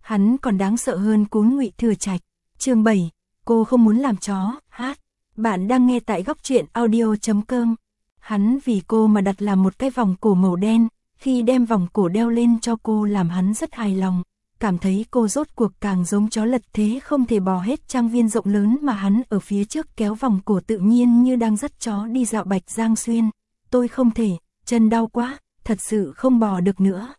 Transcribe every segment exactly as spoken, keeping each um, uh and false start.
Hắn còn đáng sợ hơn Cún Ngụy Thừa Trạch. Chương bảy, cô không muốn làm chó, hát. Bạn đang nghe tại góc truyện audio chấm com. Hắn vì cô mà đặt làm một cái vòng cổ màu đen, khi đem vòng cổ đeo lên cho cô làm hắn rất hài lòng, cảm thấy cô rốt cuộc càng giống chó lật thế không thể bò hết trang viên rộng lớn mà hắn ở phía trước kéo vòng cổ tự nhiên như đang dắt chó đi dạo. Bạch Giang Xuyên, tôi không thể, chân đau quá, thật sự không bò được nữa.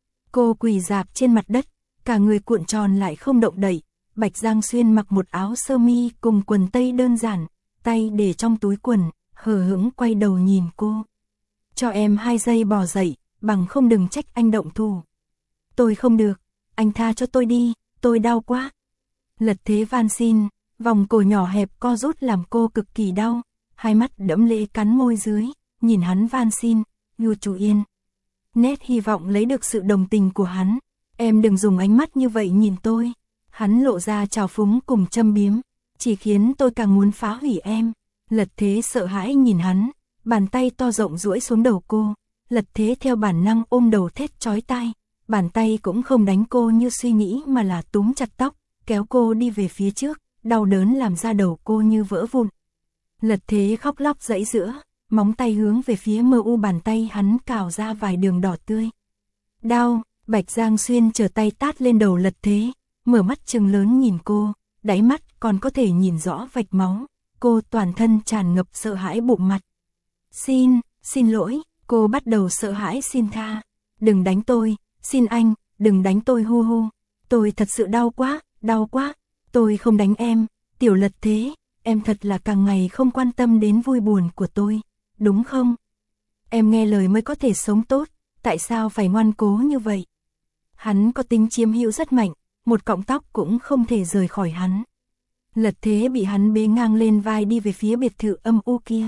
Cô quỳ rạp trên mặt đất, cả người cuộn tròn lại không động đậy. Bạch Giang Xuyên mặc một áo sơ mi cùng quần tây đơn giản, tay để trong túi quần, hờ hững quay đầu nhìn cô. Cho em hai giây bò dậy, bằng không đừng trách anh động thủ. Tôi không được, anh tha cho tôi đi, tôi đau quá. Lật thế van xin, vòng cổ nhỏ hẹp co rút làm cô cực kỳ đau, hai mắt đẫm lệ cắn môi dưới, nhìn hắn van xin, Yu Chủ Yên. Nét hy vọng lấy được sự đồng tình của hắn, em đừng dùng ánh mắt như vậy nhìn tôi. Hắn lộ ra trào phúng cùng châm biếm, chỉ khiến tôi càng muốn phá hủy em. Lật thế sợ hãi nhìn hắn, bàn tay to rộng duỗi xuống đầu cô. Lật thế theo bản năng ôm đầu thét chói tai, bàn tay cũng không đánh cô như suy nghĩ mà là túm chặt tóc, kéo cô đi về phía trước, đau đớn làm da đầu cô như vỡ vụn. Lật thế khóc lóc giãy giụa, móng tay hướng về phía mờ u bàn tay hắn cào ra vài đường đỏ tươi. Đau, Bạch Giang Xuyên trở tay tát lên đầu lật thế, mở mắt trừng lớn nhìn cô, đáy mắt còn có thể nhìn rõ vạch máu. Cô toàn thân tràn ngập sợ hãi bụng mặt. Xin, xin lỗi, cô bắt đầu sợ hãi xin tha. Đừng đánh tôi, xin anh, đừng đánh tôi hu hu. Tôi thật sự đau quá, đau quá. Tôi không đánh em, tiểu lật thế, em thật là càng ngày không quan tâm đến vui buồn của tôi, đúng không? Em nghe lời mới có thể sống tốt, tại sao phải ngoan cố như vậy? Hắn có tính chiếm hữu rất mạnh, một cọng tóc cũng không thể rời khỏi hắn. Lật thế bị hắn bế ngang lên vai đi về phía biệt thự âm u kia.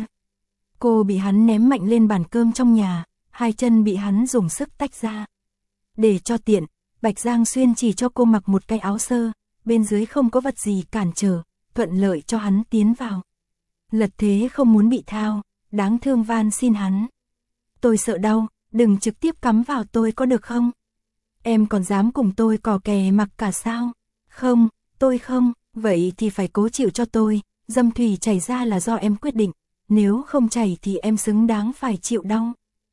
Cô bị hắn ném mạnh lên bàn cơm trong nhà, hai chân bị hắn dùng sức tách ra. Để cho tiện, Bạch Giang Xuyên chỉ cho cô mặc một cái áo sơ, bên dưới không có vật gì cản trở, thuận lợi cho hắn tiến vào. Lật thế không muốn bị thao, đáng thương van xin hắn. Tôi sợ đau, đừng trực tiếp cắm vào tôi có được không? Em còn dám cùng tôi cò kè mặc cả sao? Không, tôi không. Vậy thì phải cố chịu cho tôi, dâm thủy chảy ra là do em quyết định, nếu không chảy thì em xứng đáng phải chịu đau.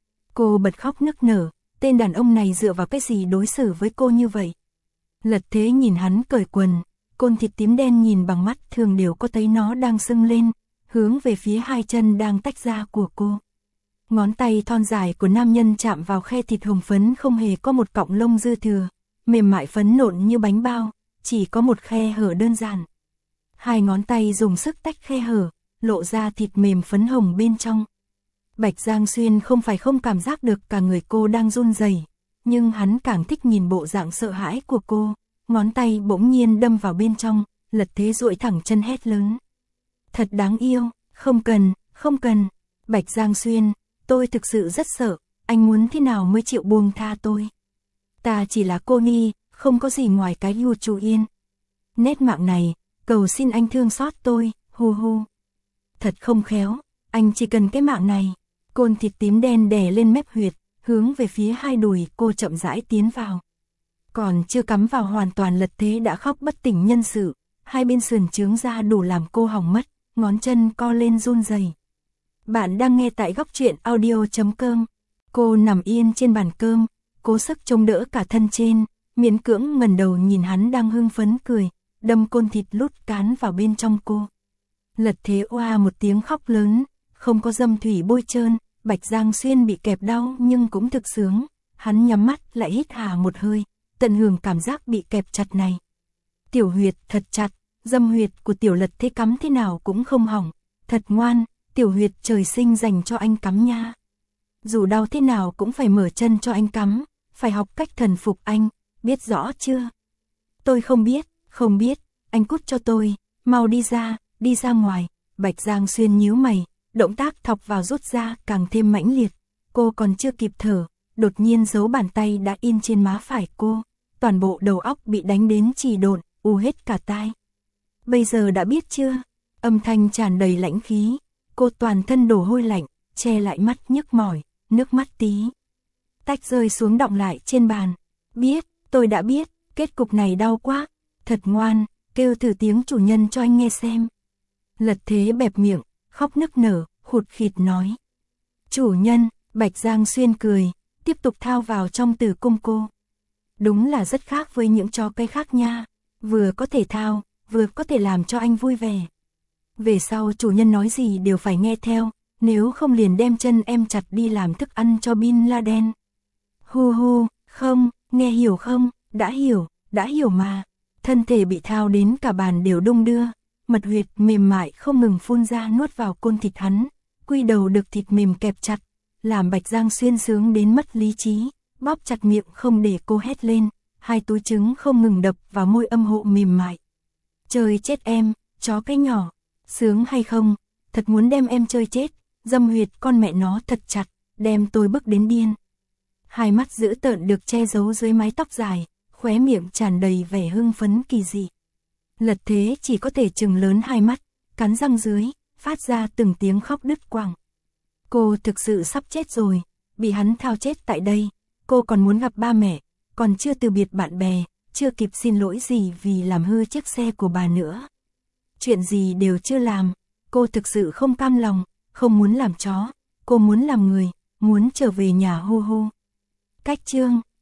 Cô bật khóc nức nở, tên đàn ông này dựa vào cái gì đối xử với cô như vậy? Lật thế nhìn hắn cởi quần, côn thịt tím đen nhìn bằng mắt thường đều có thấy nó đang sưng lên, hướng về phía hai chân đang tách ra của cô. Ngón tay thon dài của nam nhân chạm vào khe thịt hồng phấn không hề có một cọng lông dư thừa, mềm mại phấn nộn như bánh bao. Chỉ có một khe hở đơn giản. Hai ngón tay dùng sức tách khe hở, lộ ra thịt mềm phấn hồng bên trong. Bạch Giang Xuyên không phải không cảm giác được cả người cô đang run rẩy, nhưng hắn càng thích nhìn bộ dạng sợ hãi của cô. Ngón tay bỗng nhiên đâm vào bên trong, lật thế duỗi thẳng chân hét lớn. Thật đáng yêu, không cần, không cần. Bạch Giang Xuyên, tôi thực sự rất sợ, anh muốn thế nào mới chịu buông tha tôi? Ta chỉ là cô nhi, không có gì ngoài cái Yu Chủ Yên. Nét mạng này, cầu xin anh thương xót tôi, hu hu. Thật không khéo, anh chỉ cần cái mạng này. Côn thịt tím đen đè lên mép huyệt, hướng về phía hai đùi cô chậm rãi tiến vào. Còn chưa cắm vào hoàn toàn lật thế đã khóc bất tỉnh nhân sự, hai bên sườn trướng ra đủ làm cô hỏng mất, ngón chân co lên run rẩy. Bạn đang nghe tại góc truyện audio chấm com. Cô nằm yên trên bàn cơm, cố sức chống đỡ cả thân trên. Miễn cưỡng ngẩng đầu nhìn hắn đang hưng phấn cười, đâm côn thịt lút cán vào bên trong cô. Lật thế oa một tiếng khóc lớn, không có dâm thủy bôi trơn, Bạch Giang Xuyên bị kẹp đau nhưng cũng thực sướng, hắn nhắm mắt lại hít hà một hơi, tận hưởng cảm giác bị kẹp chặt này. Tiểu huyệt thật chặt, dâm huyệt của tiểu lật thế cắm thế nào cũng không hỏng, thật ngoan, tiểu huyệt trời sinh dành cho anh cắm nha. Dù đau thế nào cũng phải mở chân cho anh cắm, phải học cách thần phục anh. Biết rõ chưa? Tôi không biết, không biết, anh cút cho tôi, mau đi ra, đi ra ngoài. Bạch Giang Xuyên nhíu mày, động tác thọc vào rút ra càng thêm mãnh liệt. Cô còn chưa kịp thở, đột nhiên dấu bàn tay đã in trên má phải cô. Toàn bộ đầu óc bị đánh đến trì độn, u hết cả tai. Bây giờ đã biết chưa? Âm thanh tràn đầy lãnh khí. Cô toàn thân đổ hôi lạnh, che lại mắt nhức mỏi, nước mắt tí tách rơi xuống đọng lại trên bàn. Biết, tôi đã biết, Kết cục này đau quá, thật ngoan, kêu thử tiếng chủ nhân cho anh nghe xem. Lật Thế bẹp miệng, khóc nức nở, khụt khịt nói. Chủ nhân, Bạch Giang Xuyên cười, tiếp tục thao vào trong tử cung cô. Đúng là rất khác với những chó cây khác nha, vừa có thể thao, vừa có thể làm cho anh vui vẻ. Về sau chủ nhân nói gì đều phải nghe theo, nếu không liền đem chân em chặt đi làm thức ăn cho Bin Laden. Hu hu, không, nghe hiểu không, đã hiểu, đã hiểu mà. Thân thể bị thao đến cả bàn đều đung đưa, mật huyệt mềm mại không ngừng phun ra nuốt vào côn thịt hắn, quy đầu được thịt mềm kẹp chặt, làm Bạch Giang Xuyên sướng đến mất lý trí, bóp chặt miệng không để cô hét lên, hai túi trứng không ngừng đập vào môi âm hộ mềm mại. Chơi chết em, chó cái nhỏ, sướng hay không, thật muốn đem em chơi chết, dâm huyệt con mẹ nó thật chặt, đem tôi bức đến điên. Hai mắt dữ tợn được che giấu dưới mái tóc dài, khóe miệng tràn đầy vẻ hưng phấn kỳ dị. Lật Thế chỉ có thể trừng lớn hai mắt, cắn răng dưới, phát ra từng tiếng khóc đứt quãng. Cô thực sự sắp chết rồi, bị hắn thao chết tại đây, cô còn muốn gặp ba mẹ, còn chưa từ biệt bạn bè, chưa kịp xin lỗi gì vì làm hư chiếc xe của bà nữa. Chuyện gì đều chưa làm, cô thực sự không cam lòng, không muốn làm chó, cô muốn làm người, muốn trở về nhà hô hô. Cách chương